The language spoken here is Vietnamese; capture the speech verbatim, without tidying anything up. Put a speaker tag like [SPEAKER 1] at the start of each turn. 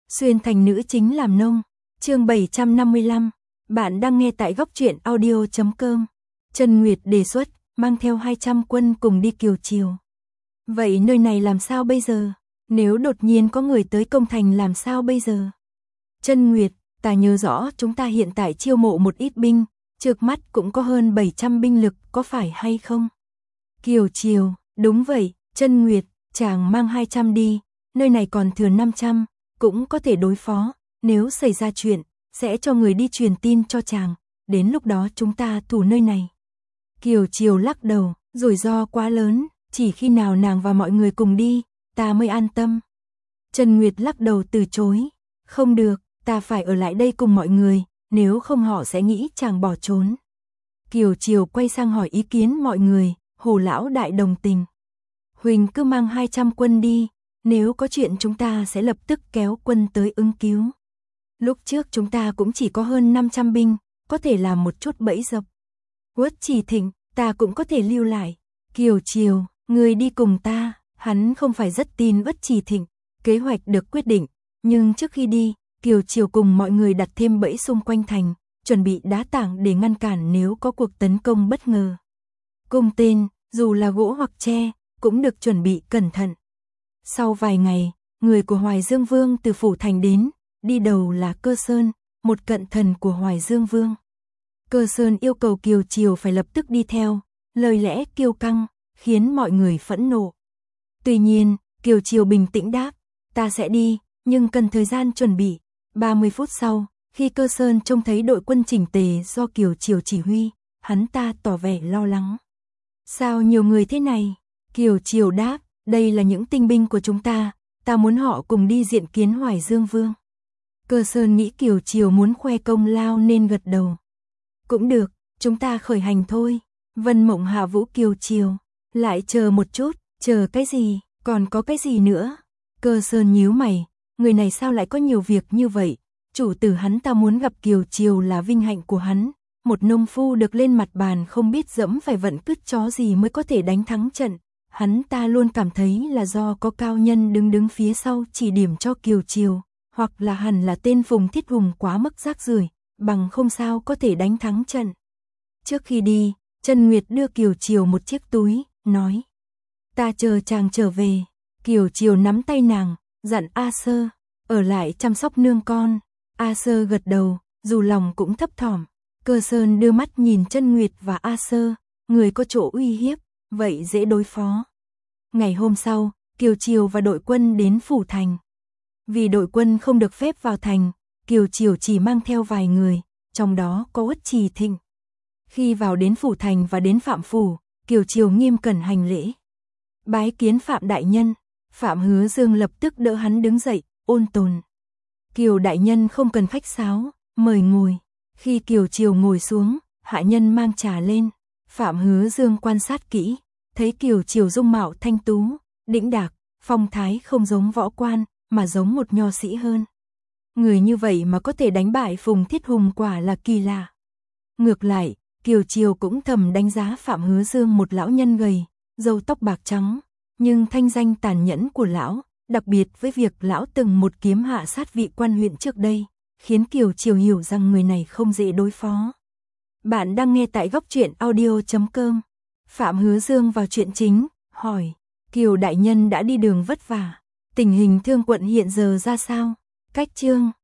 [SPEAKER 1] Xuyên thành nữ chính làm nông. Chương bảy trăm năm mươi lăm. Bạn đang nghe tại góc truyện audio chấm com. Trần Nguyệt đề xuất mang theo hai trăm quân cùng đi Kiều Triều. Vậy nơi này làm sao bây giờ? Nếu đột nhiên có người tới công thành làm sao bây giờ? Trần Nguyệt, ta nhớ rõ chúng ta hiện tại chiêu mộ một ít binh, trước mắt cũng có hơn bảy trăm binh lực, có phải hay không? Kiều Triều, đúng vậy, Trần Nguyệt, chàng mang hai trăm đi, nơi này còn thừa năm trăm, cũng có thể đối phó, nếu xảy ra chuyện, sẽ cho người đi truyền tin cho chàng, đến lúc đó chúng ta thủ nơi này. Kiều Triều lắc đầu, rủi ro quá lớn, chỉ khi nào nàng và mọi người cùng đi, ta mới an tâm. Trần Nguyệt lắc đầu từ chối, không được, ta phải ở lại đây cùng mọi người, nếu không họ sẽ nghĩ chàng bỏ trốn. Kiều Triều quay sang hỏi ý kiến mọi người, Hồ lão đại đồng tình. Huỳnh cứ mang hai trăm quân đi, nếu có chuyện chúng ta sẽ lập tức kéo quân tới ứng cứu. Lúc trước chúng ta cũng chỉ có hơn năm trăm binh, có thể làm một chút bẫy dập. Uất Chỉ Thịnh, ta cũng có thể lưu lại. Kiều Triều, người đi cùng ta, hắn không phải rất tin Uất Chỉ Thịnh. Kế hoạch được quyết định, nhưng trước khi đi, Kiều Triều cùng mọi người đặt thêm bẫy xung quanh thành, chuẩn bị đá tảng để ngăn cản nếu có cuộc tấn công bất ngờ. Cung tên, dù là gỗ hoặc tre, cũng được chuẩn bị cẩn thận. Sau vài ngày, người của Hoài Dương Vương từ phủ thành đến, đi đầu là Cơ Sơn, một cận thần của Hoài Dương Vương. Cơ Sơn yêu cầu Kiều Triều phải lập tức đi theo, lời lẽ kiêu căng, khiến mọi người phẫn nộ. Tuy nhiên, Kiều Triều bình tĩnh đáp, ta sẽ đi, nhưng cần thời gian chuẩn bị. ba mươi phút sau, khi Cơ Sơn trông thấy đội quân chỉnh tề do Kiều Triều chỉ huy, hắn ta tỏ vẻ lo lắng. Sao nhiều người thế này? Kiều Triều đáp, đây là những tinh binh của chúng ta, ta muốn họ cùng đi diện kiến Hoài Dương Vương. Cơ Sơn nghĩ Kiều Triều muốn khoe công lao nên gật đầu. Cũng được, chúng ta khởi hành thôi. Vân Mộng hạ vũ Kiều Triều, lại chờ một chút, chờ cái gì, còn có cái gì nữa? Cơ Sơn nhíu mày, người này sao lại có nhiều việc như vậy? Chủ tử hắn ta muốn gặp Kiều Triều là vinh hạnh của hắn. Một nông phu được lên mặt bàn không biết dẫm phải vận cứt chó gì mới có thể đánh thắng trận. Hắn ta luôn cảm thấy là do có cao nhân đứng đứng phía sau chỉ điểm cho Kiều Triều, hoặc là hẳn là tên Phùng Thiết Hùng quá mức rác rưởi, bằng không sao có thể đánh thắng trận. Trước khi đi, Trần Nguyệt đưa Kiều Triều một chiếc túi, nói: ta chờ chàng trở về. Kiều Triều nắm tay nàng, dặn A Sơ, ở lại chăm sóc nương con. A Sơ gật đầu, dù lòng cũng thấp thỏm. Cơ Sơn đưa mắt nhìn Trần Nguyệt và A Sơ, người có chỗ uy hiếp, vậy dễ đối phó. Ngày hôm sau, Kiều Triều và đội quân đến phủ thành. Vì đội quân không được phép vào thành, Kiều Triều chỉ mang theo vài người, trong đó có Uất Chỉ Thịnh. Khi vào đến phủ thành và đến Phạm phủ, Kiều Triều nghiêm cẩn hành lễ. Bái kiến Phạm đại nhân. Phạm Hứa Dương lập tức đỡ hắn đứng dậy, ôn tồn. Kiều đại nhân không cần khách sáo, mời ngồi. Khi Kiều Triều ngồi xuống, hạ nhân mang trà lên. Phạm Hứa Dương quan sát kỹ, thấy Kiều Triều dung mạo thanh tú, đĩnh đạc, phong thái không giống võ quan, mà giống một nho sĩ hơn. Người như vậy mà có thể đánh bại Phùng Thiết Hùng quả là kỳ lạ. Ngược lại, Kiều Triều cũng thầm đánh giá Phạm Hứa Dương một lão nhân gầy, râu tóc bạc trắng, nhưng thanh danh tàn nhẫn của lão, đặc biệt với việc lão từng một kiếm hạ sát vị quan huyện trước đây, khiến Kiều Triều hiểu rằng người này không dễ đối phó. Bạn đang nghe tại góc truyện audio chấm com. Phạm Hứa Dương vào chuyện chính, hỏi: Kiều đại nhân đã đi đường vất vả, tình hình Thương quận hiện giờ ra sao? Cách chương